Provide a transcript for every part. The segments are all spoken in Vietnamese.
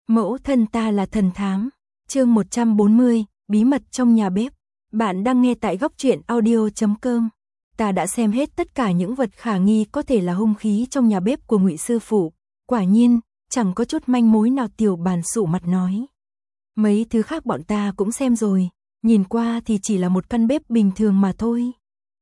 Mẫu thân ta là thần thám. Chương 140, bí mật trong nhà bếp. Bạn đang nghe tại góc truyện audio.com. Ta đã xem hết tất cả những vật khả nghi có thể là hung khí trong nhà bếp của Ngụy sư phụ. Quả nhiên, chẳng có chút manh mối nào. Tiểu Bàn sụ mặt nói. Mấy thứ khác bọn ta cũng xem rồi, nhìn qua thì chỉ là một căn bếp bình thường mà thôi.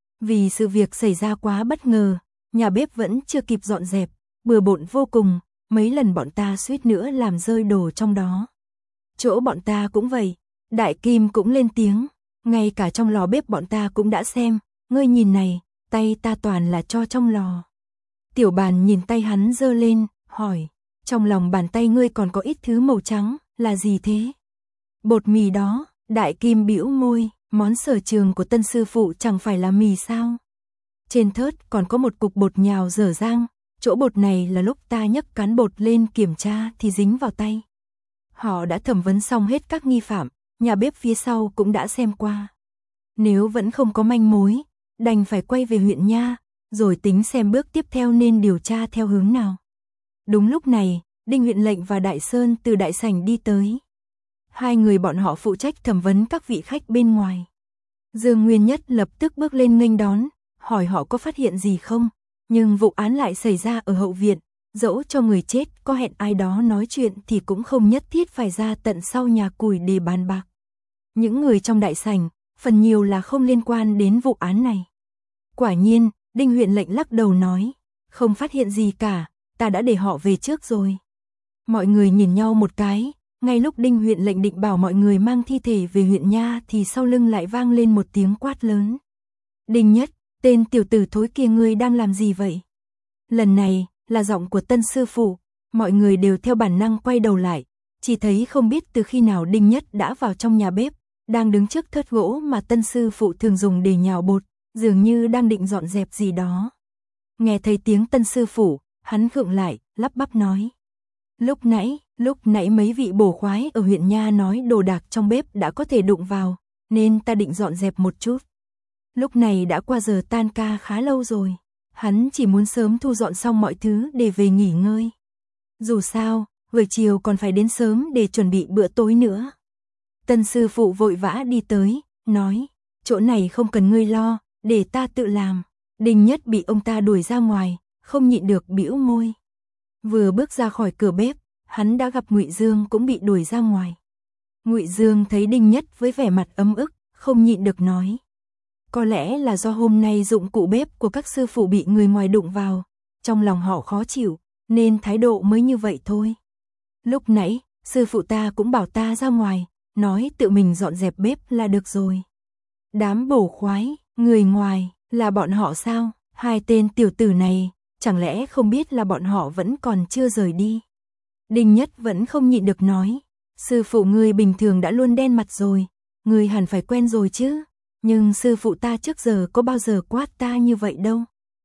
Vì sự việc xảy ra quá bất ngờ, nhà bếp vẫn chưa kịp dọn dẹp, bừa bộn vô cùng, mấy lần bọn ta suýt nữa làm rơi đồ trong đó. Chỗ bọn ta cũng vậy, Đại Kim cũng lên tiếng, ngay cả trong lò bếp bọn ta cũng đã xem, ngươi nhìn này, tay ta toàn là tro trong lò. Tiểu Bàn nhìn tay hắn giơ lên, hỏi, trong lòng bàn tay ngươi còn có ít thứ màu trắng, là gì thế? Bột mì đó. Đại Kim bĩu môi, món sở trường của Tân sư phụ chẳng phải là mì sao? Trên thớt còn có một cục bột nhào dở dang, chỗ bột này là lúc ta nhấc cán bột lên kiểm tra thì dính vào tay. Họ đã thẩm vấn xong hết các nghi phạm, nhà bếp phía sau cũng đã xem qua. Nếu vẫn không có manh mối, đành phải quay về huyện nha, rồi tính xem bước tiếp theo nên điều tra theo hướng nào. Đúng lúc này, Đinh huyện lệnh và Đại Sơn từ đại sảnh đi tới. Hai người bọn họ phụ trách thẩm vấn các vị khách bên ngoài. Dương Nguyên Nhất lập tức bước lên nghênh đón, hỏi họ có phát hiện gì không, nhưng vụ án lại xảy ra ở hậu viện, dẫu cho người chết có hẹn ai đó nói chuyện thì cũng không nhất thiết phải ra tận sau nhà củi để bàn bạc. Những người trong đại sảnh, phần nhiều là không liên quan đến vụ án này. Quả nhiên, Đinh huyện lệnh lắc đầu nói, không phát hiện gì cả, ta đã để họ về trước rồi. Mọi người nhìn nhau một cái. Ngay lúc Đinh huyện lệnh định bảo mọi người mang thi thể về huyện nha thì sau lưng lại vang lên một tiếng quát lớn. Đinh Nhất, tên tiểu tử thối kia ngươi đang làm gì vậy? Lần này, là giọng của Tân sư phụ, mọi người đều theo bản năng quay đầu lại, chỉ thấy không biết từ khi nào Đinh Nhất đã vào trong nhà bếp, đang đứng trước thớt gỗ mà Tân sư phụ thường dùng để nhào bột, dường như đang định dọn dẹp gì đó. Nghe thấy tiếng Tân sư phụ, hắn khựng lại, lắp bắp nói. Lúc nãy mấy vị bổ khoái ở huyện nha nói đồ đạc trong bếp đã có thể đụng vào, nên ta định dọn dẹp một chút. Lúc này đã qua giờ tan ca khá lâu rồi, hắn chỉ muốn sớm thu dọn xong mọi thứ để về nghỉ ngơi. Dù sao, buổi chiều còn phải đến sớm để chuẩn bị bữa tối nữa. Tân sư phụ vội vã đi tới, nói, chỗ này không cần ngươi lo, để ta tự làm. Đinh Nhất bị ông ta đuổi ra ngoài, không nhịn được bĩu môi. Vừa bước ra khỏi cửa bếp, hắn đã gặp Ngụy Dương cũng bị đuổi ra ngoài. Ngụy Dương thấy Đinh Nhất với vẻ mặt ấm ức, không nhịn được nói. Có lẽ là do hôm nay dụng cụ bếp của các sư phụ bị người ngoài đụng vào, trong lòng họ khó chịu, nên thái độ mới như vậy thôi. Lúc nãy, sư phụ ta cũng bảo ta ra ngoài, nói tự mình dọn dẹp bếp là được rồi. Đám bổ khoái, người ngoài, là bọn họ sao? Hai tên tiểu tử này, chẳng lẽ không biết là bọn họ vẫn còn chưa rời đi? Đinh Nhất vẫn không nhịn được nói, sư phụ ngươi bình thường đã luôn đen mặt rồi, ngươi hẳn phải quen rồi chứ, nhưng sư phụ ta trước giờ có bao giờ quát ta như vậy đâu.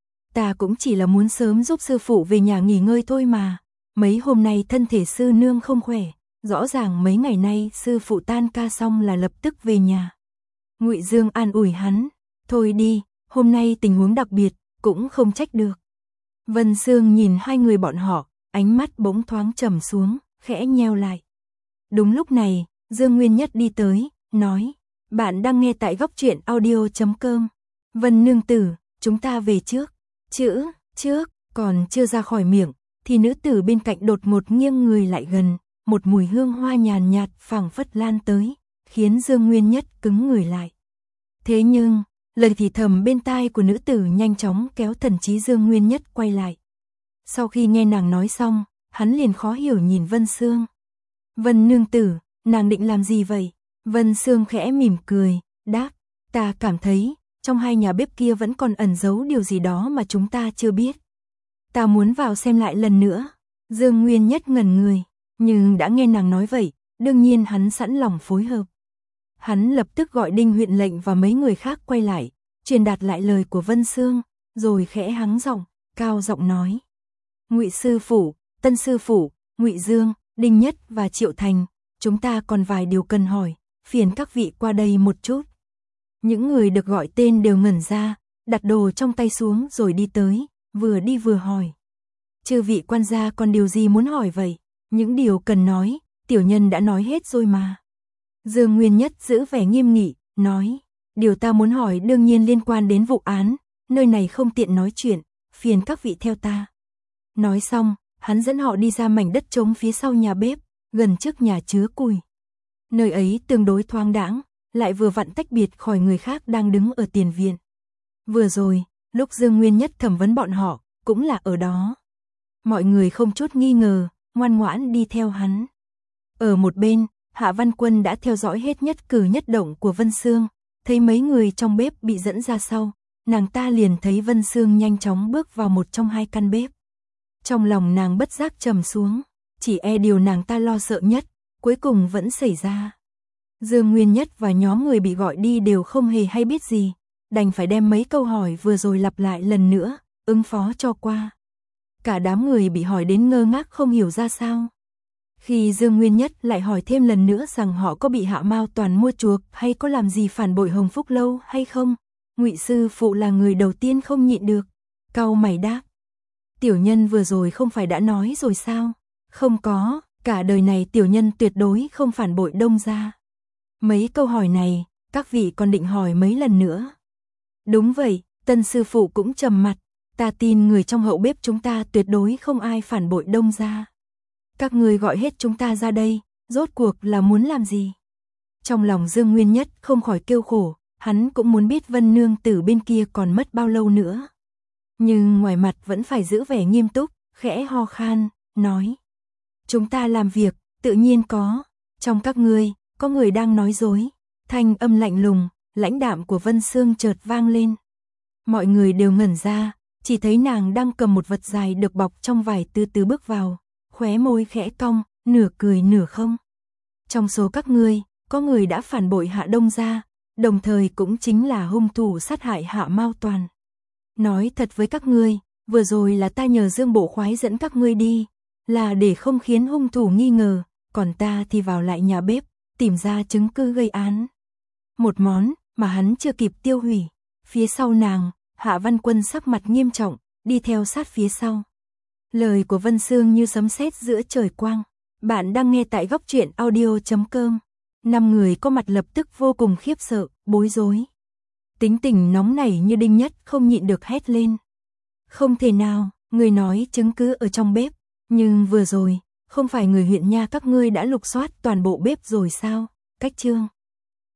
Ta cũng chỉ là muốn sớm giúp sư phụ về nhà nghỉ ngơi thôi mà, mấy hôm nay thân thể sư nương không khỏe, rõ ràng mấy ngày nay sư phụ tan ca xong là lập tức về nhà. Ngụy Dương an ủi hắn, thôi đi, hôm nay tình huống đặc biệt, cũng không trách được. Vân Sương nhìn hai người bọn họ, ánh mắt bỗng thoáng trầm xuống, khẽ nheo lại. Đúng lúc này, Dương Nguyên Nhất đi tới, nói, bạn đang nghe tại góc truyện audio.com. Vân nương tử, chúng ta về trước. Chữ, trước, còn chưa ra khỏi miệng, thì nữ tử bên cạnh đột ngột nghiêng người lại gần, một mùi hương hoa nhàn nhạt phảng phất lan tới, khiến Dương Nguyên Nhất cứng người lại. Thế nhưng, lời thì thầm bên tai của nữ tử nhanh chóng kéo thần trí Dương Nguyên Nhất quay lại. Sau khi nghe nàng nói xong, hắn liền khó hiểu nhìn Vân Sương. Vân nương tử, nàng định làm gì vậy? Vân Sương khẽ mỉm cười, đáp, ta cảm thấy, trong hai nhà bếp kia vẫn còn ẩn giấu điều gì đó mà chúng ta chưa biết. Ta muốn vào xem lại lần nữa. Dương Nguyên Nhất ngẩn người, nhưng đã nghe nàng nói vậy, đương nhiên hắn sẵn lòng phối hợp. Hắn lập tức gọi Đinh huyện lệnh và mấy người khác quay lại, truyền đạt lại lời của Vân Sương, rồi khẽ hắng giọng, cao giọng nói. Ngụy sư phụ, Tân sư phụ, Ngụy Dương, Đinh Nhất và Triệu Thành, chúng ta còn vài điều cần hỏi, phiền các vị qua đây một chút. Những người được gọi tên đều ngẩn ra, đặt đồ trong tay xuống rồi đi tới, vừa đi vừa hỏi. Chư vị quan gia còn điều gì muốn hỏi vậy? Những điều cần nói, tiểu nhân đã nói hết rồi mà. Dương Nguyên Nhất giữ vẻ nghiêm nghị, nói, điều ta muốn hỏi đương nhiên liên quan đến vụ án, nơi này không tiện nói chuyện, phiền các vị theo ta. Nói xong, hắn dẫn họ đi ra mảnh đất trống phía sau nhà bếp, gần trước nhà chứa củi. Nơi ấy tương đối thoáng đãng, lại vừa vặn tách biệt khỏi người khác đang đứng ở tiền viện. Vừa rồi, lúc Dương Nguyên Nhất thẩm vấn bọn họ, cũng là ở đó. Mọi người không chút nghi ngờ, ngoan ngoãn đi theo hắn. Ở một bên, Hạ Văn Quân đã theo dõi hết nhất cử nhất động của Vân Sương, thấy mấy người trong bếp bị dẫn ra sau, nàng ta liền thấy Vân Sương nhanh chóng bước vào một trong hai căn bếp. Trong lòng nàng bất giác trầm xuống, chỉ e điều nàng ta lo sợ nhất, cuối cùng vẫn xảy ra. Dương Nguyên Nhất và nhóm người bị gọi đi đều không hề hay biết gì, đành phải đem mấy câu hỏi vừa rồi lặp lại lần nữa, ứng phó cho qua. Cả đám người bị hỏi đến ngơ ngác không hiểu ra sao. Khi Dương Nguyên Nhất lại hỏi thêm lần nữa rằng họ có bị Hạ Mao Toàn mua chuộc hay có làm gì phản bội Hồng Phúc Lâu hay không, Ngụy sư phụ là người đầu tiên không nhịn được, cau mày đáp. Tiểu nhân vừa rồi không phải đã nói rồi sao? Không có, cả đời này tiểu nhân tuyệt đối không phản bội Đông gia. Mấy câu hỏi này, các vị còn định hỏi mấy lần nữa? Đúng vậy, Tân sư phụ cũng trầm mặt, ta tin người trong hậu bếp chúng ta tuyệt đối không ai phản bội Đông gia. Các người gọi hết chúng ta ra đây, rốt cuộc là muốn làm gì? Trong lòng Dương Nguyên Nhất không khỏi kêu khổ, hắn cũng muốn biết Vân nương tử bên kia còn mất bao lâu nữa. Nhưng ngoài mặt vẫn phải giữ vẻ nghiêm túc, khẽ ho khan, nói. Chúng ta làm việc, tự nhiên có. Trong các ngươi, có người đang nói dối. Thanh âm lạnh lùng, lãnh đạm của Vân Sương chợt vang lên. Mọi người đều ngẩn ra, chỉ thấy nàng đang cầm một vật dài được bọc trong vải từ từ bước vào, khóe môi khẽ cong, nửa cười nửa không. Trong số các ngươi, có người đã phản bội Hạ Đông gia, đồng thời cũng chính là hung thủ sát hại Hạ Mao Toàn. Nói thật với các ngươi, vừa rồi là ta nhờ Dương Bộ Khoái dẫn các ngươi đi, là để không khiến hung thủ nghi ngờ, còn ta thì vào lại nhà bếp, tìm ra chứng cứ gây án. Một món mà hắn chưa kịp tiêu hủy. Phía sau nàng, Hạ Văn Quân sắc mặt nghiêm trọng, đi theo sát phía sau. Lời của Vân Sương như sấm sét giữa trời quang. Bạn đang nghe tại Góc Truyện Audio.com. 5 người có mặt lập tức vô cùng khiếp sợ, bối rối. Tính tình nóng nảy như Đinh Nhất không nhịn được hét lên. Không thể nào, người nói chứng cứ ở trong bếp, nhưng vừa rồi, không phải người huyện nha các ngươi đã lục soát toàn bộ bếp rồi sao? Cách chương